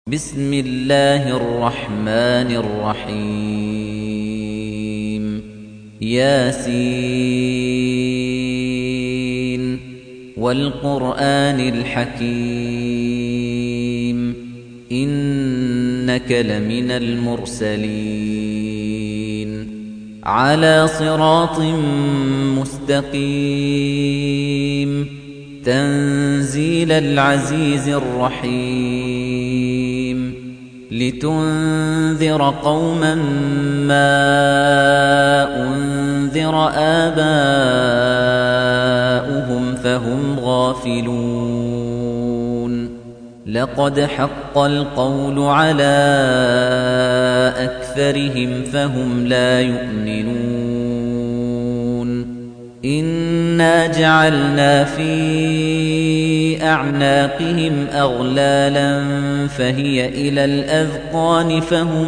بسم الله الرحمن الرحيم ياسين والقرآن الحكيم إنك لمن المرسلين على صراط مستقيم تنزيل العزيز الرحيم لتنذر قوما ما أنذر آباؤهم فهم غافلون لقد حق القول على أكثرهم فهم لا يؤمنون إنا جعلنا في أعناقهم أغلالا فهي إلى الأذقان فهم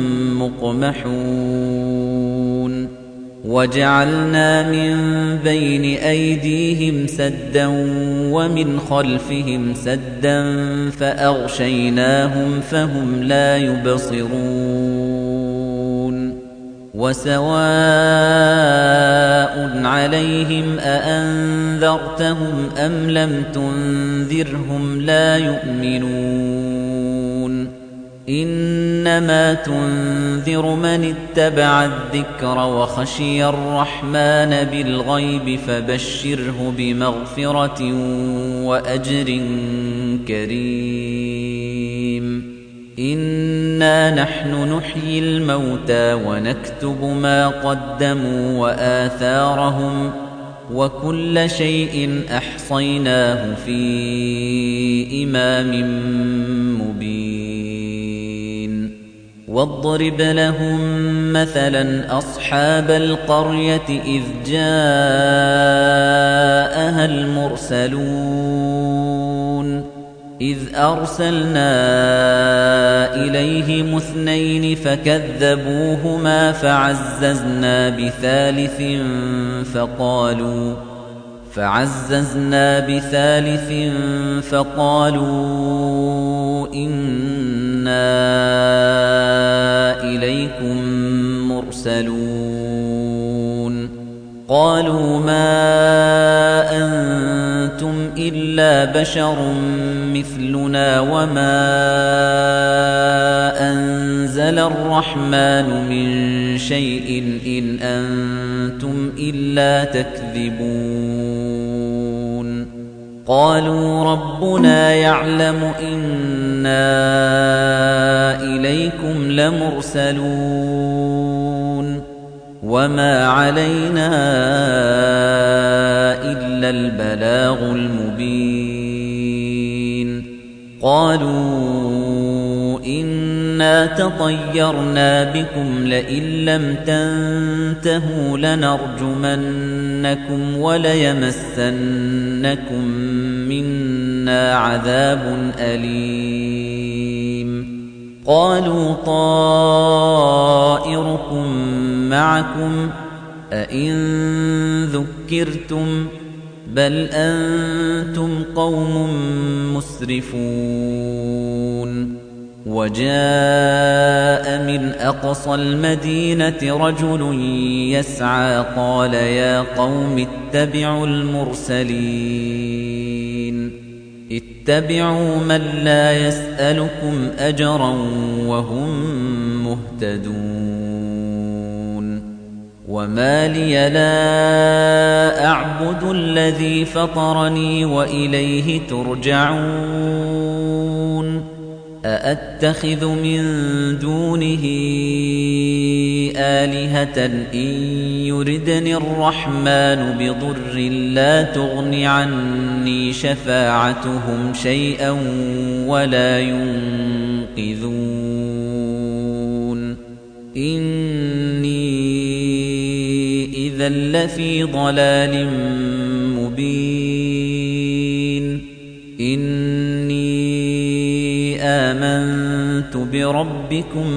مقمحون وجعلنا من بين أيديهم سدا ومن خلفهم سدا فأغشيناهم فهم لا يبصرون وسواء عليهم أأنذرتهم أم لم تنذرهم لا يؤمنون إنما تنذر من اتبع الذكر وخشي الرحمن بالغيب فبشره بمغفرة وأجر كريم إنا نحن نحيي الموتى ونكتب ما قدموا وآثارهم وكل شيء أحصيناه في إمام مبين واضرب لهم مثلا أصحاب القرية إذ جاءها المرسلون إذ أرسلنا إليهم اثنين فكذبوهما فعززنا بثالث فقالوا إنا إليكم مرسلون قالوا ما أنتم إلا بشر مثلنا وما أنزل الرحمن من شيء إن أنتم إلا تكذبون قالوا ربنا يعلم إنا إليكم لمرسلون وما علينا إلا البلاغ المبين قالوا إنا تطيرنا بكم لئن لم تنتهوا لنرجمنكم وليمسنكم منا عذاب أليم قالوا طائركم معكم أئن ذكرتم بل أنتم قوم مسرفون وجاء من أقصى المدينة رجل يسعى قال يا قوم اتبعوا المرسلين اتبعوا من لا يسألكم أجرا وهم مهتدون وما لي لا أعبد الذي فطرني وإليه ترجعون أأتخذ من دونه آلهة إن يردني الرحمن بضر لا تغن عني شفاعتهم شيئا ولا ينقذون إني إذا لفي ضلال مبين إني آمنت بربكم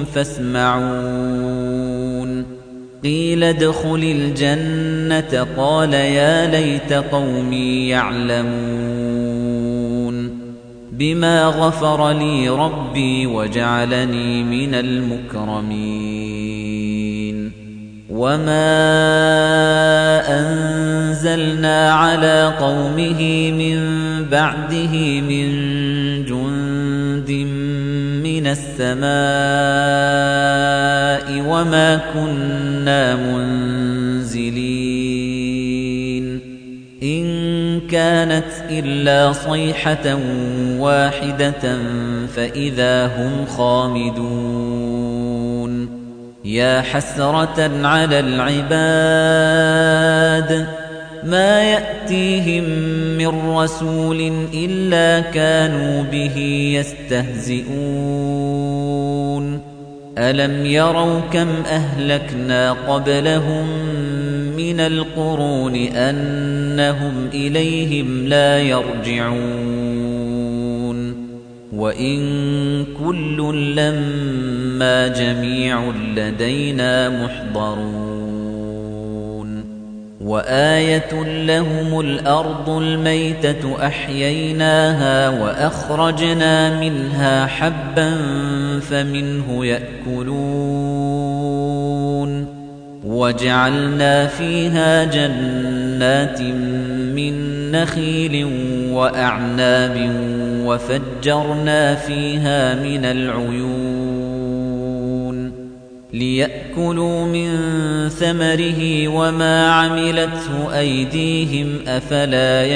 فاسمعون قيل ادخل الجنة قال يا ليت قومي يعلمون بما غفر لي ربي وجعلني من المكرمين وما أنزلنا على قومه من بعده من جند من السماء وما كنا منزلين إن كانت إلا صيحة واحدة فإذا هم خامدون يا حسرة على العباد ما يأتيهم من رسول إلا كانوا به يستهزئون ألم يروا كم أهلكنا قبلهم من القرون أنهم إليهم لا يرجعون وإن كل لما جميع لدينا محضرون وآية لهم الأرض الميتة أحييناها وأخرجنا منها حبا فمنه يأكلون وجعلنا فيها جنات من نخيل وأعناب وفجرنا فيها من العيون ليأكلوا من ثمره وما عملته أيديهم أفلا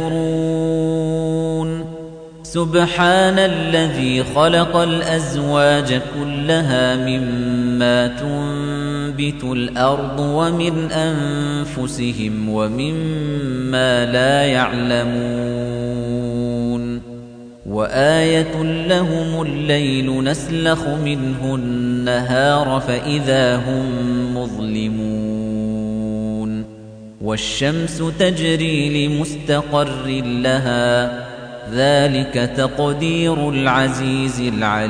يشكرون سبحان الذي خلق الأزواج كلها مما تنبت الأرض ومن أنفسهم ومما لا يعلمون وآية لهم الليل نسلخ منه النهار فإذا هم مظلمون والشمس تجري لمستقر لها ذلك تقدير العزيز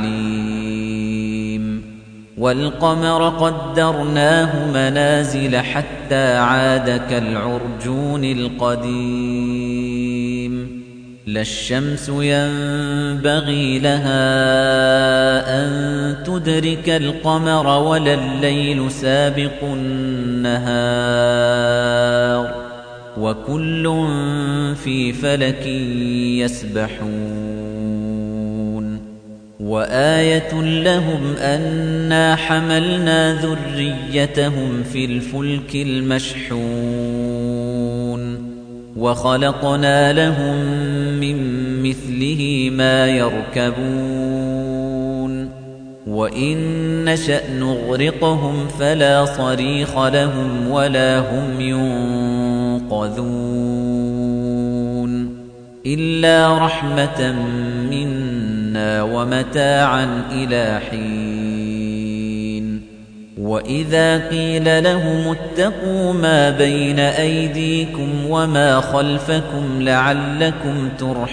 العليم والقمر قدرناه منازل حتى عاد كالعرجون القديم لا الشمس ينبغي لها أن تدرك القمر ولا الليل سابق النهار وكل في فلك يسبحون وآية لهم أنا حملنا ذريتهم في الفلك المشحون وخلقنا لهم من مثله ما يركبون وإن نشأ نغرقهم فلا صريخ لهم ولا هم ينقذون إلا رحمة منا ومتاعا إلى حين وإذا قيل لهم اتقوا ما بين أيديكم وما خلفكم لعلكم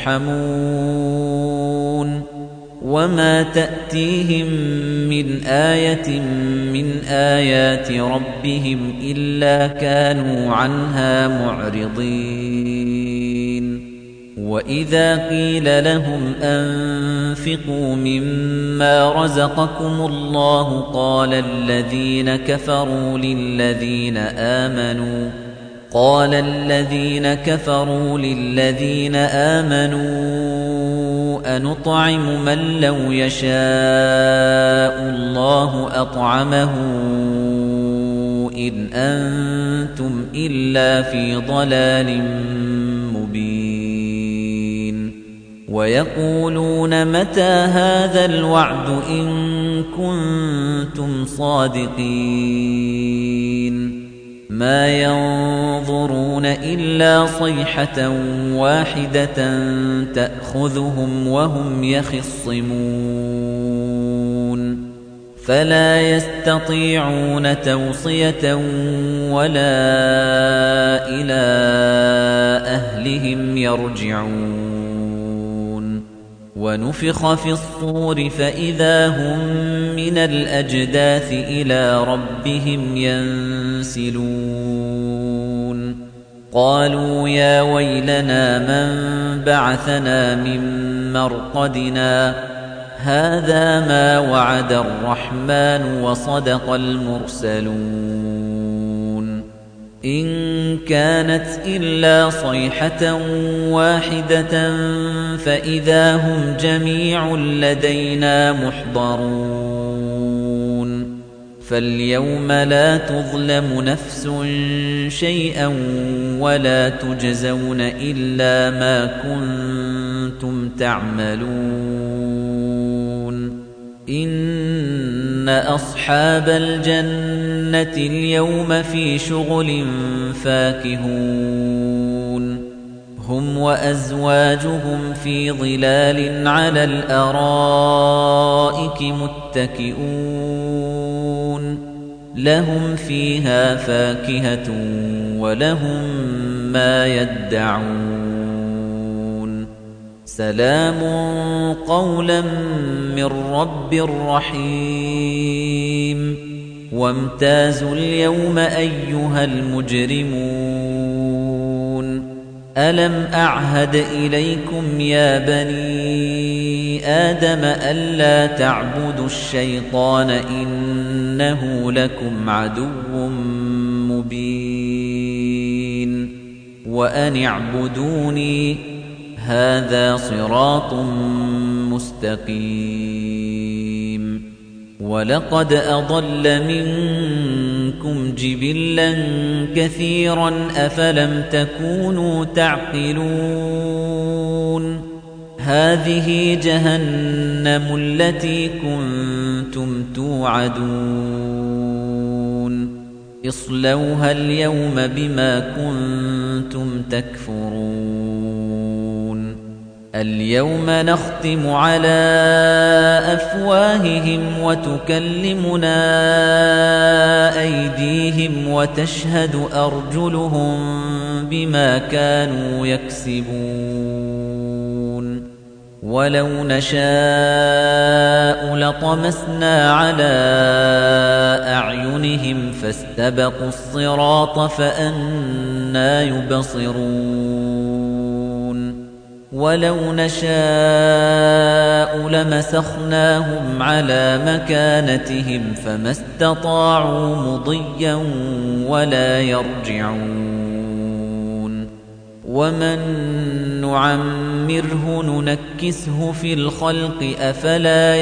ترحمون وما تأتيهم من آية من آيات ربهم إلا كانوا عنها معرضين وإذا قيل لهم أنفقوا مما رزقكم الله قال الذين كفروا للذين آمنوا أنطعم من لو يشاء الله أطعمه إن أنتم إلا في ضلال مبين ويقولون متى هذا الوعد إن كنتم صادقين ما ينظرون إلا صيحة واحدة تأخذهم وهم يخصمون فلا يستطيعون توصية ولا إلى أهلهم يرجعون ونفخ في الصور فإذا هم من الأجداث إلى ربهم ينسلون قالوا يا ويلنا من بعثنا من مرقدنا هذا ما وعد الرحمن وصدق المرسلون إن كانت إلا صيحة واحدة فإذا هم جميع لدينا محضرون فاليوم لا تظلم نفس شيئا ولا تجزون إلا ما كنتم تعملون إن أصحاب الجنة اليوم في شغل فاكهون هم وأزواجهم في ظلال على الأرائك متكئون لهم فيها فاكهة ولهم ما يدعون سلام قولا من رب رحيم وامتازوا اليوم أيها المجرمون ألم أعهد إليكم يا بني آدم ألا تعبدوا الشيطان إنه لكم عدو مبين وأن اعبدوني هذا صراط مستقيم ولقد أضل منكم جبلا كثيرا أفلم تكونوا تعقلون هذه جهنم التي كنتم توعدون اصلوها اليوم بما كنتم تكفرون اليوم نختم على أفواههم وتكلمنا أيديهم وتشهد أرجلهم بما كانوا يكسبون ولو نشاء لطمسنا على أعينهم فاستبقوا الصراط فأنى يبصرون ولو نشاء لمسخناهم على مكانتهم فما استطاعوا مضيا ولا يرجعون ومن نعمره ننكسه في الخلق أفلا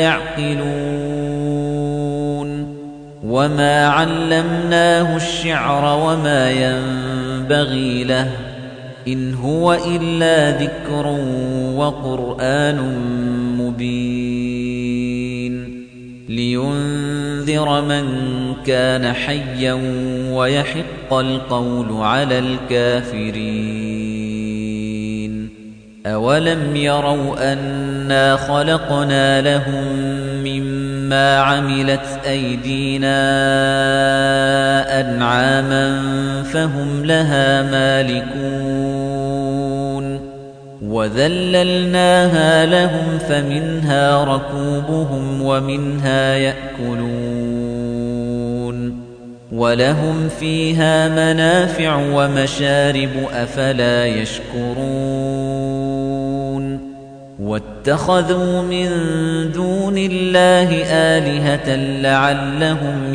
يعقلون وما علمناه الشعر وما ينبغي له إن هو إلا ذكر وقرآن مبين لينذر من كان حيا ويحق القول على الكافرين أولم يروا أنا خلقنا لهم مما عملت أيدينا أنعاما فهم لها مالكون وذللناها لهم فمنها ركوبهم ومنها يأكلون ولهم فيها منافع ومشارب أفلا يشكرون واتخذوا من دون الله آلهة لعلهم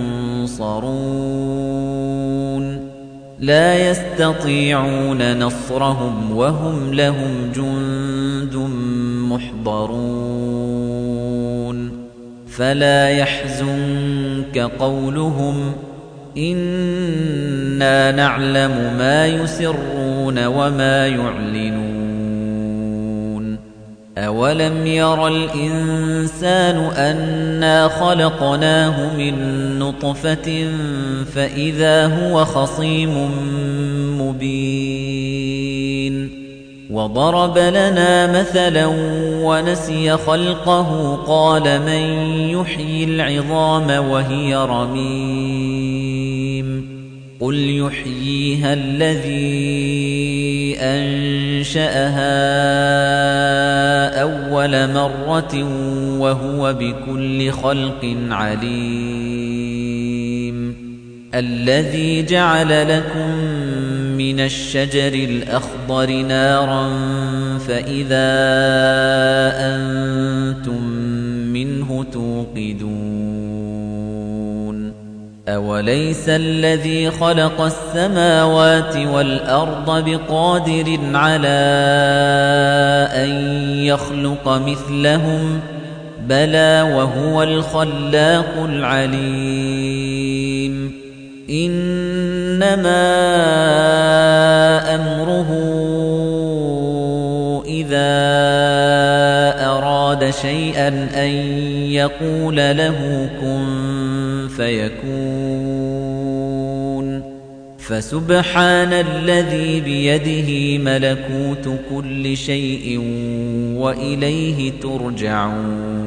ينصرون لا يستطيعون نصرهم وهم لهم جند محضرون فلا يحزنك قولهم إنا نعلم ما يسرون وما يعلنون أولم ير الإنسان أنا خلقناه من نطفة فإذا هو خصيم مبين وضرب لنا مثلا ونسي خلقه قال من يحيي العظام وهي رميم قل يحييها الذي أنشأها أول مرة وهو بكل خلق عليم الذي جعل لكم من من الشجر الأخضر نارا فإذا أنتم منه توقدون أوليس الذي خلق السماوات والأرض بقادر على أن يخلق مثلهم بلى وهو الخلاق العليم إنما أمره إذا أراد شيئا أن يقول له كن فيكون فسبحان الذي بيده ملكوت كل شيء وإليه ترجعون